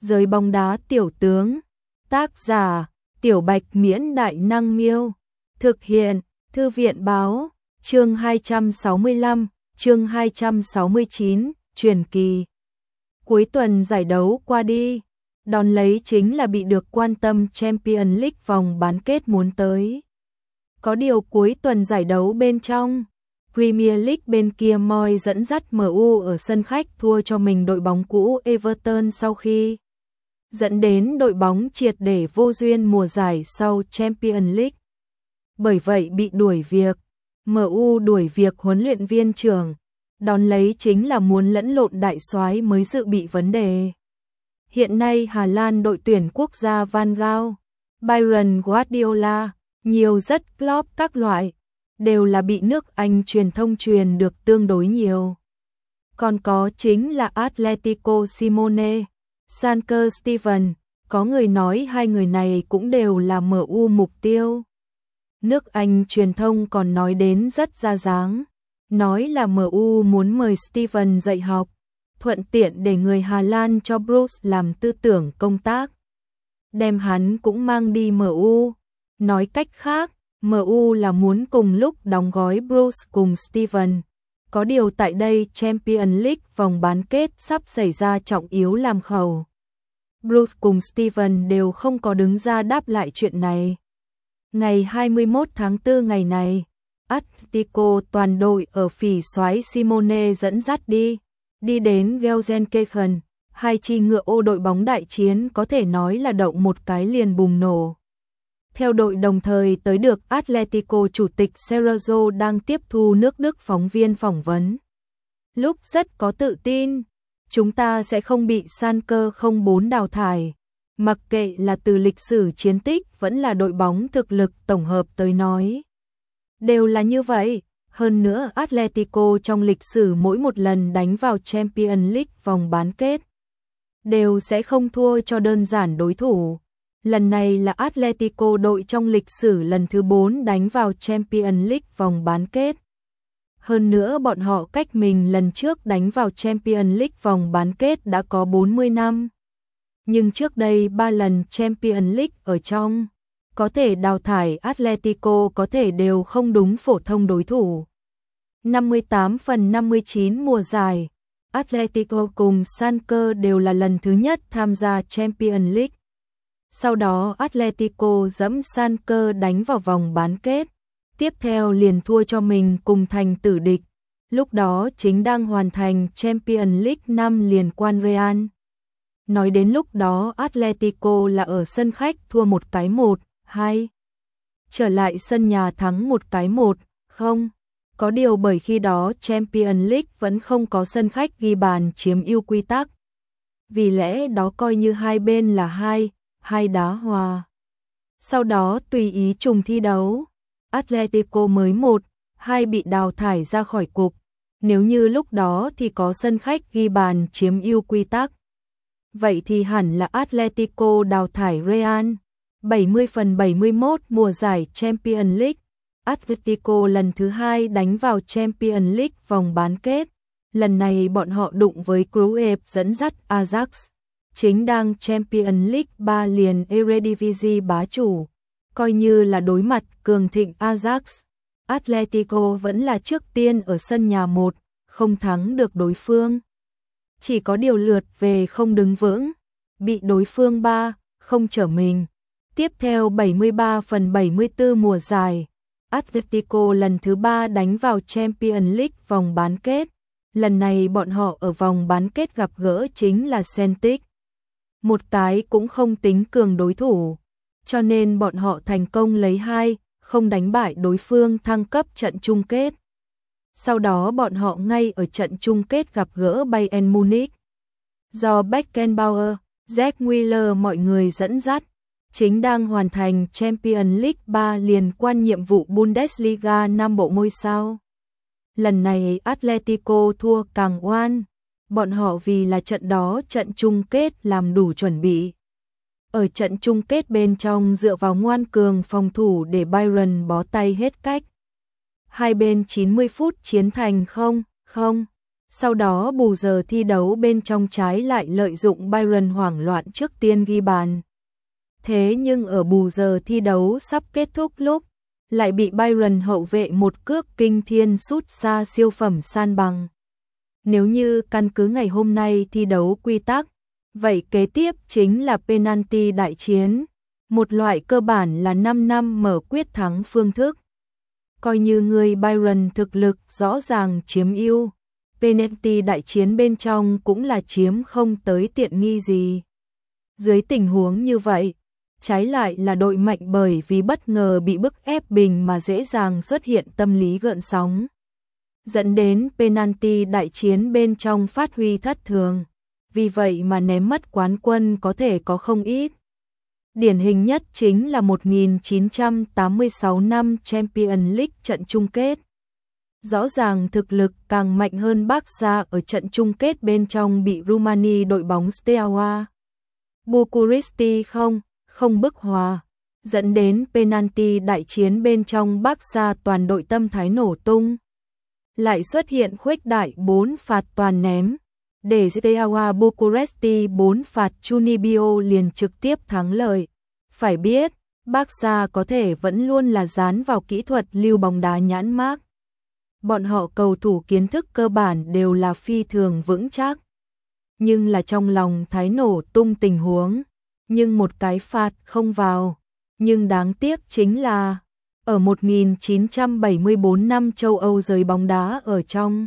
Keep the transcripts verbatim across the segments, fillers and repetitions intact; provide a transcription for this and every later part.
Giới bóng đá tiểu tướng. Tác giả: Tiểu Bạch Miễn Đại Năng Miêu. Thực hiện: Thư viện báo. Chương hai trăm sáu mươi lăm, chương hai trăm sáu mươi chín, truyền kỳ. Cuối tuần giải đấu qua đi, đón lấy chính là bị được quan tâm Champions League vòng bán kết muốn tới. Có điều cuối tuần giải đấu bên trong Premier League bên kia Moyes dẫn dắt em u ở sân khách thua cho mình đội bóng cũ Everton sau khi dẫn đến đội bóng triệt để vô duyên mùa giải sau Champions League. Bởi vậy bị đuổi việc, em u đuổi việc huấn luyện viên trưởng, đón lấy chính là muốn lẫn lộn đại soái mới dự bị vấn đề. Hiện nay Hà Lan đội tuyển quốc gia Van Gaal, Bayern Guardiola, nhiều rất Klopp các loại, đều là bị nước Anh truyền thông truyền được tương đối nhiều. Còn có chính là Atletico Simone, Sanker Steven, có người nói hai người này cũng đều là em u mục tiêu. Nước Anh truyền thông còn nói đến rất ra dáng, nói là em u muốn mời Steven dạy học, thuận tiện để người Hà Lan cho Bruce làm tư tưởng công tác, đem hắn cũng mang đi em u. Nói cách khác, em u là muốn cùng lúc đóng gói Bruce cùng Steven. Có điều tại đây Champions League vòng bán kết sắp xảy ra trọng yếu làm khẩu. Bruce cùng Steven đều không có đứng ra đáp lại chuyện này. Ngày hai mươi mốt tháng tư ngày này, Atletico toàn đội ở phỉ soái Simone dẫn dắt đi, đi đến Gelsenkirchen, hai chi ngựa ô đội bóng đại chiến có thể nói là động một cái liền bùng nổ. Theo đội đồng thời tới được Atletico chủ tịch Sergio đang tiếp thu nước Đức phóng viên phỏng vấn. Lúc rất có tự tin, chúng ta sẽ không bị Schalke không bốn đào thải, mặc kệ là từ lịch sử chiến tích vẫn là đội bóng thực lực tổng hợp tới nói. Đều là như vậy, hơn nữa Atletico trong lịch sử mỗi một lần đánh vào Champions League vòng bán kết, đều sẽ không thua cho đơn giản đối thủ. Lần này là Atletico đội trong lịch sử lần thứ bốn đánh vào Champions League vòng bán kết. Hơn nữa bọn họ cách mình lần trước đánh vào Champions League vòng bán kết đã có bốn mươi năm. Nhưng trước đây ba lần Champions League ở trong, có thể đào thải Atletico có thể đều không đúng phổ thông đối thủ. năm mươi tám phần năm mươi chín mùa giải, Atletico cùng Schalke đều là lần thứ nhất tham gia Champions League. Sau đó Atletico dẫm Schalke đánh vào vòng bán kết, tiếp theo liền thua cho mình cùng thành tử địch. Lúc đó chính đang hoàn thành Champions League năm liên quan Real. Nói đến lúc đó Atletico là ở sân khách thua một cái một, hai. Trở lại sân nhà thắng một cái một, không. Có điều bởi khi đó Champions League vẫn không có sân khách ghi bàn chiếm ưu quy tắc. Vì lẽ đó coi như hai bên là hai, hai đá hòa. Sau đó tùy ý trùng thi đấu, Atletico mới một, hai bị đào thải ra khỏi cục. Nếu như lúc đó thì có sân khách ghi bàn chiếm ưu quy tắc, vậy thì hẳn là Atletico đào thải Real. bảy mươi phần bảy mươi mốt mùa giải Champions League, Atletico lần thứ hai đánh vào Champions League vòng bán kết. Lần này bọn họ đụng với Cruyff dẫn dắt Ajax, chính đang Champions League ba liền Eredivisie bá chủ. Coi như là đối mặt cường thịnh Ajax, Atletico vẫn là trước tiên ở sân nhà một, không thắng được đối phương. Chỉ có điều lượt về không đứng vững, bị đối phương ba, không trở mình. Tiếp theo bảy mươi ba phần bảy mươi tư mùa giải, Atletico lần thứ ba đánh vào Champions League vòng bán kết. Lần này bọn họ ở vòng bán kết gặp gỡ chính là Celtic, một cái cũng không tính cường đối thủ, cho nên bọn họ thành công lấy hai, không đánh bại đối phương thăng cấp trận chung kết. Sau đó bọn họ ngay ở trận chung kết gặp gỡ Bayern Munich. Do Beckenbauer, Jack Wheeler mọi người dẫn dắt, chính đang hoàn thành Champions League ba liên quan nhiệm vụ Bundesliga năm bộ ngôi sao. Lần này Atletico thua càng oan, bọn họ vì là trận đó trận chung kết làm đủ chuẩn bị. Ở trận chung kết bên trong dựa vào ngoan cường phòng thủ để Bayern bó tay hết cách. Hai bên chín mươi phút chiến thành không, không. Sau đó bù giờ thi đấu bên trong trái lại lợi dụng Bayern hoảng loạn trước tiên ghi bàn. Thế nhưng ở bù giờ thi đấu sắp kết thúc lúc, lại bị Bayern hậu vệ một cước kinh thiên sút xa siêu phẩm san bằng. Nếu như căn cứ ngày hôm nay thi đấu quy tắc, vậy kế tiếp chính là penalty đại chiến, một loại cơ bản là năm năm mở quyết thắng phương thức. Coi như người Bayern thực lực rõ ràng chiếm ưu, penalty đại chiến bên trong cũng là chiếm không tới tiện nghi gì. Dưới tình huống như vậy, trái lại là đội mạnh bởi vì bất ngờ bị bức ép bình mà dễ dàng xuất hiện tâm lý gợn sóng, dẫn đến penalty đại chiến bên trong phát huy thất thường, vì vậy mà ném mất quán quân có thể có không ít. Điển hình nhất chính là một nghìn chín trăm tám mươi sáu năm Champions League trận chung kết. Rõ ràng thực lực càng mạnh hơn Barca ở trận chung kết bên trong bị Rumani đội bóng Steaua Bucuresti không, không bức hòa, dẫn đến penalty đại chiến bên trong Barca toàn đội tâm thái nổ tung. Lại xuất hiện khuếch đại bốn phạt toàn ném, để Steaua Bucuresti bốn phạt Chunibio liền trực tiếp thắng lợi. Phải biết, Barca có thể vẫn luôn là dán vào kỹ thuật lưu bóng đá nhãn mác. Bọn họ cầu thủ kiến thức cơ bản đều là phi thường vững chắc. Nhưng là trong lòng thái nổ tung tình huống, nhưng một cái phạt không vào. Nhưng đáng tiếc chính là, ở một nghìn chín trăm bảy mươi tư năm châu Âu giới bóng đá ở trong,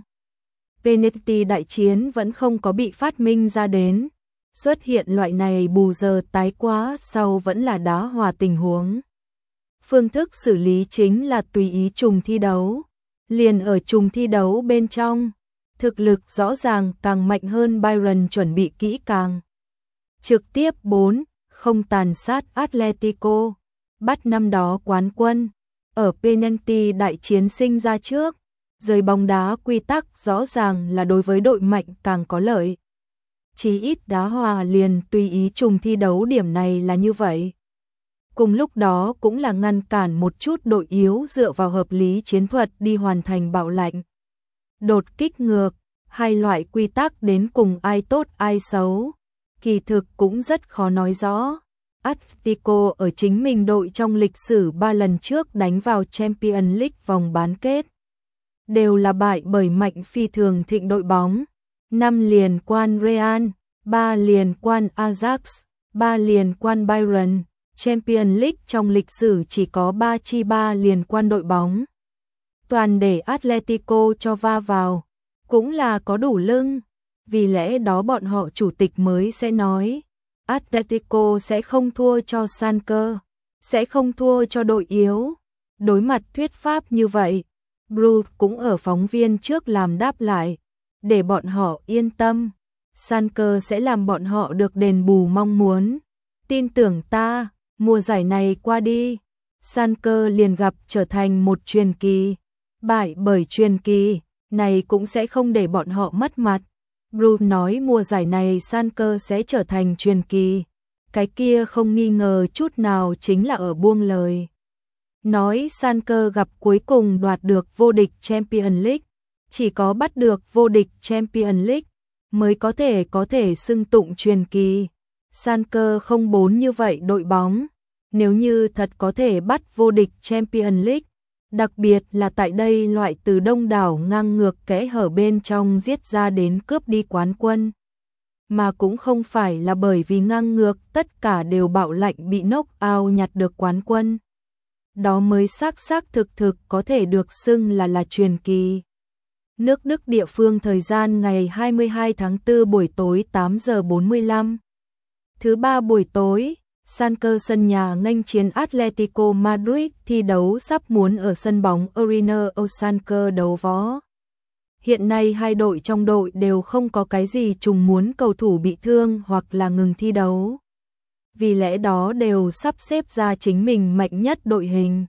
penalty đại chiến vẫn không có bị phát minh ra đến. Xuất hiện loại này bù giờ tái quá sau vẫn là đá hòa tình huống. Phương thức xử lý chính là tùy ý trùng thi đấu. Liền ở trùng thi đấu bên trong, thực lực rõ ràng càng mạnh hơn Bayern chuẩn bị kỹ càng. Trực tiếp bốn không tàn sát Atletico, bắt năm đó quán quân. Ở penalty đại chiến sinh ra trước, giới bóng đá quy tắc rõ ràng là đối với đội mạnh càng có lợi. Chỉ ít đá hòa liền tùy ý trùng thi đấu điểm này là như vậy. Cùng lúc đó cũng là ngăn cản một chút đội yếu dựa vào hợp lý chiến thuật đi hoàn thành bạo lệnh. Đột kích ngược, hai loại quy tắc đến cùng ai tốt ai xấu, kỳ thực cũng rất khó nói rõ. Atletico ở chính mình đội trong lịch sử ba lần trước đánh vào Champions League vòng bán kết, đều là bại bởi mạnh phi thường thịnh đội bóng. năm liền quan Real, ba liền quan Ajax, ba liền quan Bayern. Champions League trong lịch sử chỉ có ba chi ba liền quan đội bóng. Toàn để Atletico cho va vào, cũng là có đủ lưng. Vì lẽ đó bọn họ chủ tịch mới sẽ nói, Atletico sẽ không thua cho Sanker, sẽ không thua cho đội yếu. Đối mặt thuyết pháp như vậy, Bruce cũng ở phóng viên trước làm đáp lại, để bọn họ yên tâm. Sanker sẽ làm bọn họ được đền bù mong muốn. Tin tưởng ta. Mùa giải này qua đi, Sanker liền gặp trở thành một truyền kỳ. Bại bởi truyền kỳ, này cũng sẽ không để bọn họ mất mặt. Bruce nói mùa giải này Sanker sẽ trở thành truyền kỳ. Cái kia không nghi ngờ chút nào chính là ở buông lời. Nói Sanker gặp cuối cùng đoạt được vô địch Champions League. Chỉ có bắt được vô địch Champions League mới có thể có thể xưng tụng truyền kỳ. Sanker không bốn như vậy đội bóng, nếu như thật có thể bắt vô địch Champions League, đặc biệt là tại đây loại từ đông đảo ngang ngược kẽ hở bên trong giết ra đến cướp đi quán quân. Mà cũng không phải là bởi vì ngang ngược tất cả đều bạo lệnh bị knock out nhặt được quán quân. Đó mới xác xác thực thực có thể được xưng là là truyền kỳ. Nước Đức địa phương thời gian ngày hai mươi hai tháng tư buổi tối tám giờ bốn mươi lăm. Thứ ba buổi tối, Sanker sân nhà nghênh chiến Atletico Madrid, thi đấu sắp muốn ở sân bóng Arena Osanker đấu võ. Hiện nay hai đội trong đội đều không có cái gì trùng muốn cầu thủ bị thương hoặc là ngừng thi đấu. Vì lẽ đó đều sắp xếp ra chính mình mạnh nhất đội hình.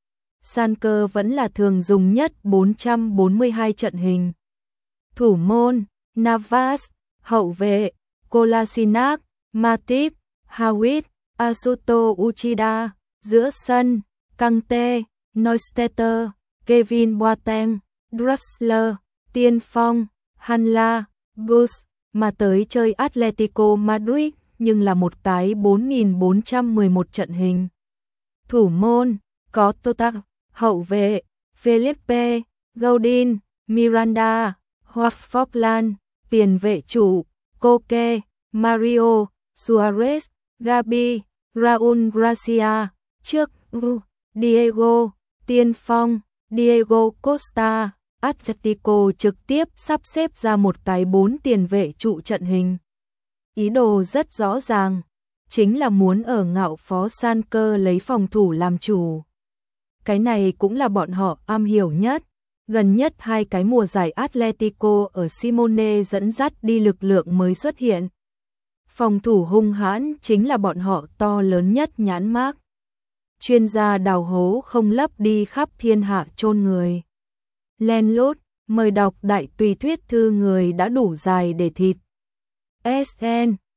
Sanker vẫn là thường dùng nhất bốn trăm bốn mươi hai trận hình. Thủ môn, Navas, hậu vệ, Kolasinac, Matip, Hawit, Asuto Uchida, giữa sân, Kante, Neustetter, Kevin Boateng, Draxler, tiên phong, Hanla, Bus, mà tới chơi Atletico Madrid, nhưng là một cái bốn nghìn bốn trăm mười một trận hình. Thủ môn, có Tota, hậu vệ, Felipe, Gaudin, Miranda, hoặc Forlan, tiền vệ chủ, Koke, Mario, Suarez, Gabi, Raúl Garcia, trước, Diego, tiên phong, Diego Costa. Atletico trực tiếp sắp xếp ra một cái bốn tiền vệ trụ trận hình. Ý đồ rất rõ ràng, chính là muốn ở ngạo phó san cơ lấy phòng thủ làm chủ. Cái này cũng là bọn họ am hiểu nhất. Gần nhất hai cái mùa giải Atletico ở Simone dẫn dắt đi lực lượng mới xuất hiện. Phòng thủ hung hãn chính là bọn họ to lớn nhất nhãn mác. Chuyên gia đào hố không lấp đi khắp thiên hạ chôn người. Len lút, mời đọc đại tùy thuyết thư người đã đủ dài để thịt. ét en